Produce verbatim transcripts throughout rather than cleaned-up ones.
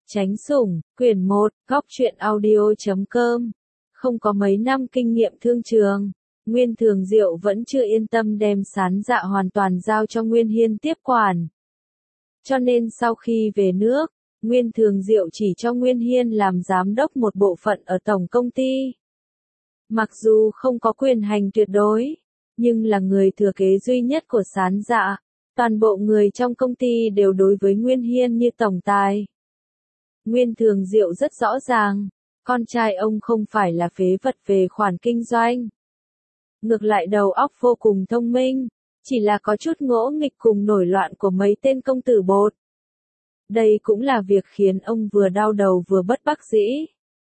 Chánh sủng, quyển một, góc truyện audio chấm com. Không có mấy năm kinh nghiệm thương trường, Nguyên Thường Diệu vẫn chưa yên tâm đem Sán Dạ hoàn toàn giao cho Nguyên Hiên tiếp quản. Cho nên sau khi về nước, Nguyên Thường Diệu chỉ cho Nguyên Hiên làm giám đốc một bộ phận ở tổng công ty. Mặc dù không có quyền hành tuyệt đối, nhưng là người thừa kế duy nhất của Sán Dạ, toàn bộ người trong công ty đều đối với Nguyên Hiên như tổng tài. Nguyên Thường Diệu rất rõ ràng, con trai ông không phải là phế vật về khoản kinh doanh. Ngược lại đầu óc vô cùng thông minh, chỉ là có chút ngỗ nghịch cùng nổi loạn của mấy tên công tử bột. Đây cũng là việc khiến ông vừa đau đầu vừa bất đắc dĩ.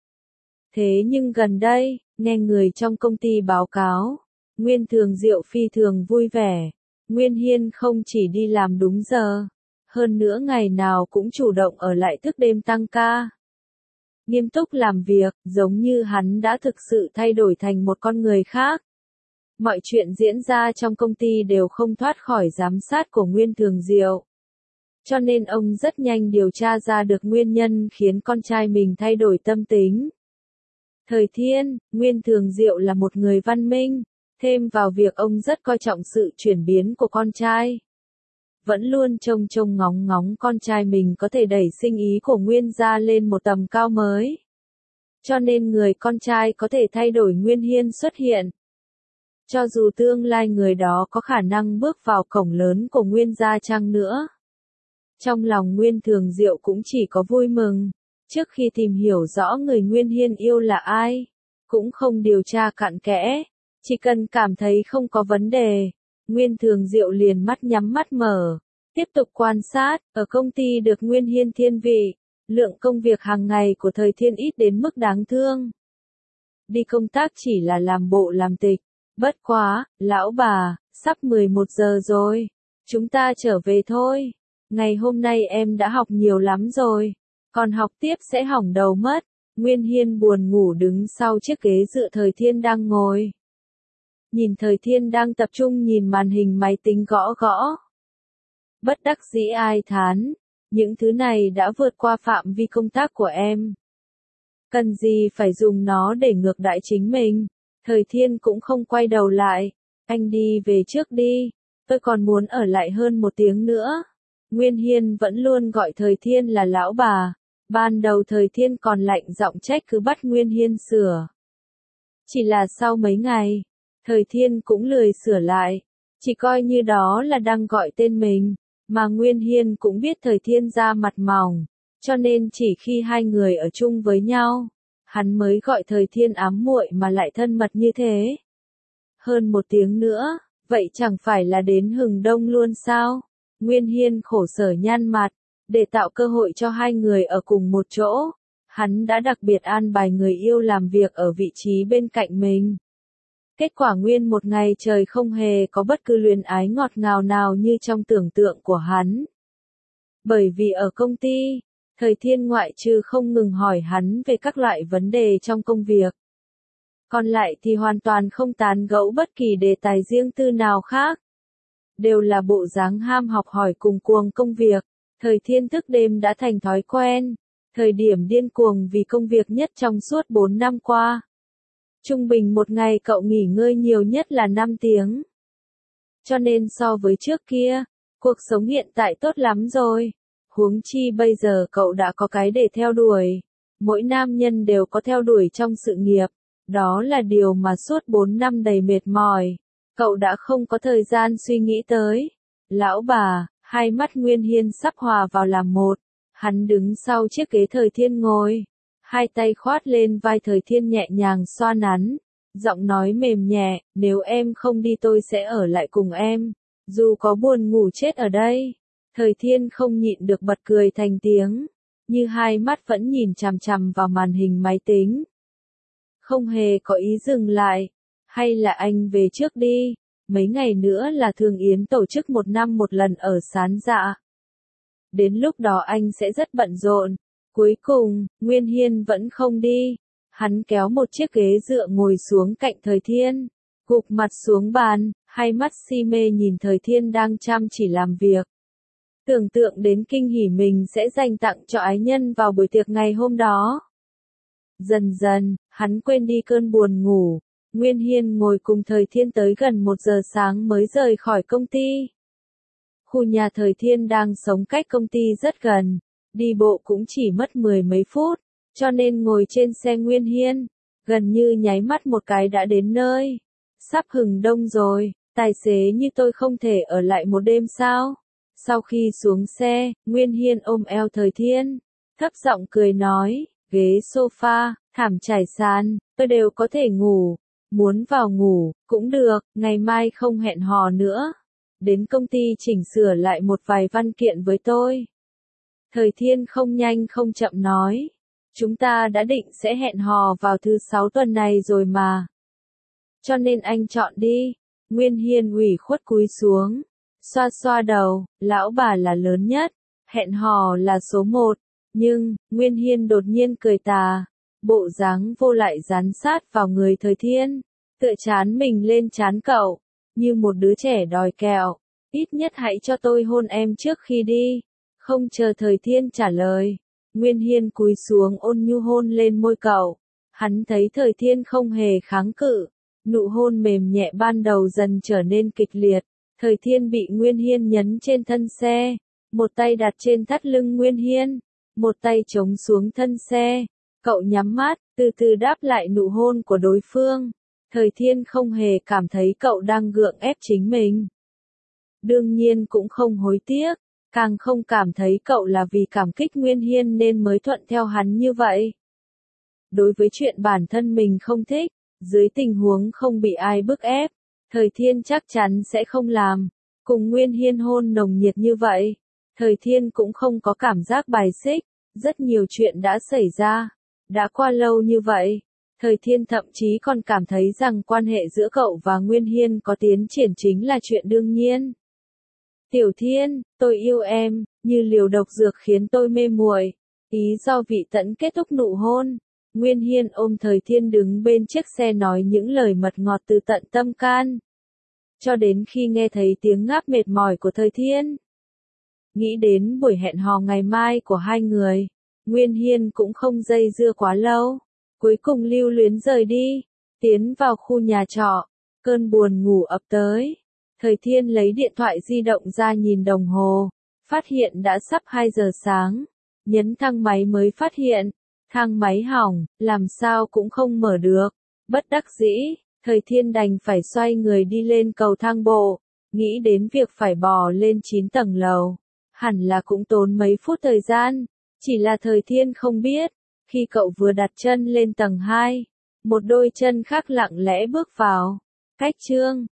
Thế nhưng gần đây, nghe người trong công ty báo cáo, Nguyên Thường Diệu phi thường vui vẻ. Nguyên Hiên không chỉ đi làm đúng giờ, hơn nữa ngày nào cũng chủ động ở lại thức đêm tăng ca. Nghiêm túc làm việc, giống như hắn đã thực sự thay đổi thành một con người khác. Mọi chuyện diễn ra trong công ty đều không thoát khỏi giám sát của Nguyên Thường Diệu. Cho nên ông rất nhanh điều tra ra được nguyên nhân khiến con trai mình thay đổi tâm tính. Thời Thiên, Nguyên Thường Diệu là một người văn minh, thêm vào việc ông rất coi trọng sự chuyển biến của con trai. Vẫn luôn trông trông ngóng ngóng con trai mình có thể đẩy sinh ý của Nguyên gia lên một tầm cao mới. Cho nên người con trai có thể thay đổi Nguyên Hiên xuất hiện. Cho dù tương lai người đó có khả năng bước vào cổng lớn của Nguyên gia chăng nữa. Trong lòng Nguyên Thường Diệu cũng chỉ có vui mừng, trước khi tìm hiểu rõ người Nguyên Hiên yêu là ai, cũng không điều tra cặn kẽ, chỉ cần cảm thấy không có vấn đề. Nguyên Thường Diệu liền mắt nhắm mắt mở, tiếp tục quan sát, ở công ty được Nguyên Hiên thiên vị, lượng công việc hàng ngày của Thời Thiên ít đến mức đáng thương. Đi công tác chỉ là làm bộ làm tịch, bất quá, lão bà, sắp mười một giờ rồi, chúng ta trở về thôi, ngày hôm nay em đã học nhiều lắm rồi, còn học tiếp sẽ hỏng đầu mất. Nguyên Hiên buồn ngủ đứng sau chiếc ghế dựa Thời Thiên đang ngồi. Nhìn Thời Thiên đang tập trung nhìn màn hình máy tính gõ gõ. Bất đắc dĩ ai thán, những thứ này đã vượt qua phạm vi công tác của em. Cần gì phải dùng nó để ngược đãi chính mình. Thời Thiên cũng không quay đầu lại, anh đi về trước đi, tôi còn muốn ở lại hơn một tiếng nữa. Nguyên Hiên vẫn luôn gọi Thời Thiên là lão bà, ban đầu Thời Thiên còn lạnh giọng trách cứ bắt Nguyên Hiên sửa. Chỉ là sau mấy ngày, Thời Thiên cũng lười sửa lại, chỉ coi như đó là đang gọi tên mình, mà Nguyên Hiên cũng biết Thời Thiên ra mặt mỏng, cho nên chỉ khi hai người ở chung với nhau, hắn mới gọi Thời Thiên ám muội mà lại thân mật như thế. Hơn một tiếng nữa, vậy chẳng phải là đến hừng đông luôn sao? Nguyên Hiên khổ sở nhăn mặt, để tạo cơ hội cho hai người ở cùng một chỗ, hắn đã đặc biệt an bài người yêu làm việc ở vị trí bên cạnh mình. Kết quả nguyên một ngày trời không hề có bất cứ luyến ái ngọt ngào nào như trong tưởng tượng của hắn. Bởi vì ở công ty, Thời Thiên ngoại trừ không ngừng hỏi hắn về các loại vấn đề trong công việc. Còn lại thì hoàn toàn không tán gẫu bất kỳ đề tài riêng tư nào khác. Đều là bộ dáng ham học hỏi cùng cuồng công việc. Thời Thiên thức đêm đã thành thói quen. Thời điểm điên cuồng vì công việc nhất trong suốt bốn năm qua. Trung bình một ngày cậu nghỉ ngơi nhiều nhất là năm tiếng. Cho nên so với trước kia, cuộc sống hiện tại tốt lắm rồi. Huống chi bây giờ cậu đã có cái để theo đuổi. Mỗi nam nhân đều có theo đuổi trong sự nghiệp. Đó là điều mà suốt bốn năm đầy mệt mỏi. Cậu đã không có thời gian suy nghĩ tới. Lão bà, hai mắt Nguyên Hiên sắp hòa vào làm một. Hắn đứng sau chiếc ghế Thời Thiên ngồi. Hai tay khoát lên vai Thời Thiên nhẹ nhàng xoa nắn. Giọng nói mềm nhẹ, nếu em không đi tôi sẽ ở lại cùng em. Dù có buồn ngủ chết ở đây. Thời Thiên không nhịn được bật cười thành tiếng. Như hai mắt vẫn nhìn chằm chằm vào màn hình máy tính. Không hề có ý dừng lại. Hay là anh về trước đi. Mấy ngày nữa là Thường Yến tổ chức một năm một lần ở Sán Dạ. Đến lúc đó anh sẽ rất bận rộn. Cuối cùng, Nguyên Hiên vẫn không đi. Hắn kéo một chiếc ghế dựa ngồi xuống cạnh Thời Thiên. Gục mặt xuống bàn, hai mắt si mê nhìn Thời Thiên đang chăm chỉ làm việc. Tưởng tượng đến kinh hỉ mình sẽ dành tặng cho ái nhân vào buổi tiệc ngày hôm đó. Dần dần, hắn quên đi cơn buồn ngủ. Nguyên Hiên ngồi cùng Thời Thiên tới gần một giờ sáng mới rời khỏi công ty. Khu nhà Thời Thiên đang sống cách công ty rất gần, đi bộ cũng chỉ mất mười mấy phút, cho nên ngồi trên xe Nguyên Hiên, gần như nháy mắt một cái đã đến nơi. Sắp hừng đông rồi, tài xế như tôi không thể ở lại một đêm sao? Sau khi xuống xe, Nguyên Hiên ôm eo Thời Thiên, thấp giọng cười nói, ghế sofa, thảm trải sàn, tôi đều có thể ngủ, muốn vào ngủ, cũng được, ngày mai không hẹn hò nữa. Đến công ty chỉnh sửa lại một vài văn kiện với tôi. Thời Thiên không nhanh không chậm nói, chúng ta đã định sẽ hẹn hò vào thứ sáu tuần này rồi mà. Cho nên anh chọn đi. Nguyên Hiên ủy khuất cúi xuống, xoa xoa đầu, lão bà là lớn nhất, hẹn hò là số một. Nhưng, Nguyên Hiên đột nhiên cười tà, bộ dáng vô lại dán sát vào người Thời Thiên, tựa chán mình lên chán cậu, như một đứa trẻ đòi kẹo, ít nhất hãy cho tôi hôn em trước khi đi. Không chờ Thời Thiên trả lời, Nguyên Hiên cúi xuống ôn nhu hôn lên môi cậu. Hắn thấy Thời Thiên không hề kháng cự, nụ hôn mềm nhẹ ban đầu dần trở nên kịch liệt. Thời Thiên bị Nguyên Hiên nhấn trên thân xe, một tay đặt trên thắt lưng Nguyên Hiên, một tay chống xuống thân xe. Cậu nhắm mắt, từ từ đáp lại nụ hôn của đối phương. Thời Thiên không hề cảm thấy cậu đang gượng ép chính mình. Đương nhiên cũng không hối tiếc, càng không cảm thấy cậu là vì cảm kích Nguyên Hiên nên mới thuận theo hắn như vậy. Đối với chuyện bản thân mình không thích, dưới tình huống không bị ai bức ép, Thời Thiên chắc chắn sẽ không làm. Cùng Nguyên Hiên hôn nồng nhiệt như vậy, Thời Thiên cũng không có cảm giác bài xích. Rất nhiều chuyện đã xảy ra, đã qua lâu như vậy. Thời Thiên thậm chí còn cảm thấy rằng quan hệ giữa cậu và Nguyên Hiên có tiến triển chính là chuyện đương nhiên. Tiểu Thiên, tôi yêu em, như liều độc dược khiến tôi mê muội. Ý do vị tẫn kết thúc nụ hôn. Nguyên Hiên ôm Thời Thiên đứng bên chiếc xe nói những lời mật ngọt từ tận tâm can. Cho đến khi nghe thấy tiếng ngáp mệt mỏi của Thời Thiên. Nghĩ đến buổi hẹn hò ngày mai của hai người, Nguyên Hiên cũng không dây dưa quá lâu. Cuối cùng lưu luyến rời đi, tiến vào khu nhà trọ, cơn buồn ngủ ập tới. Thời Thiên lấy điện thoại di động ra nhìn đồng hồ, phát hiện đã sắp hai giờ sáng. Nhấn thang máy mới phát hiện, thang máy hỏng, làm sao cũng không mở được. Bất đắc dĩ, Thời Thiên đành phải xoay người đi lên cầu thang bộ, nghĩ đến việc phải bò lên chín tầng lầu. Hẳn là cũng tốn mấy phút thời gian, chỉ là Thời Thiên không biết, khi cậu vừa đặt chân lên tầng hai, một đôi chân khác lặng lẽ bước vào. Cách chương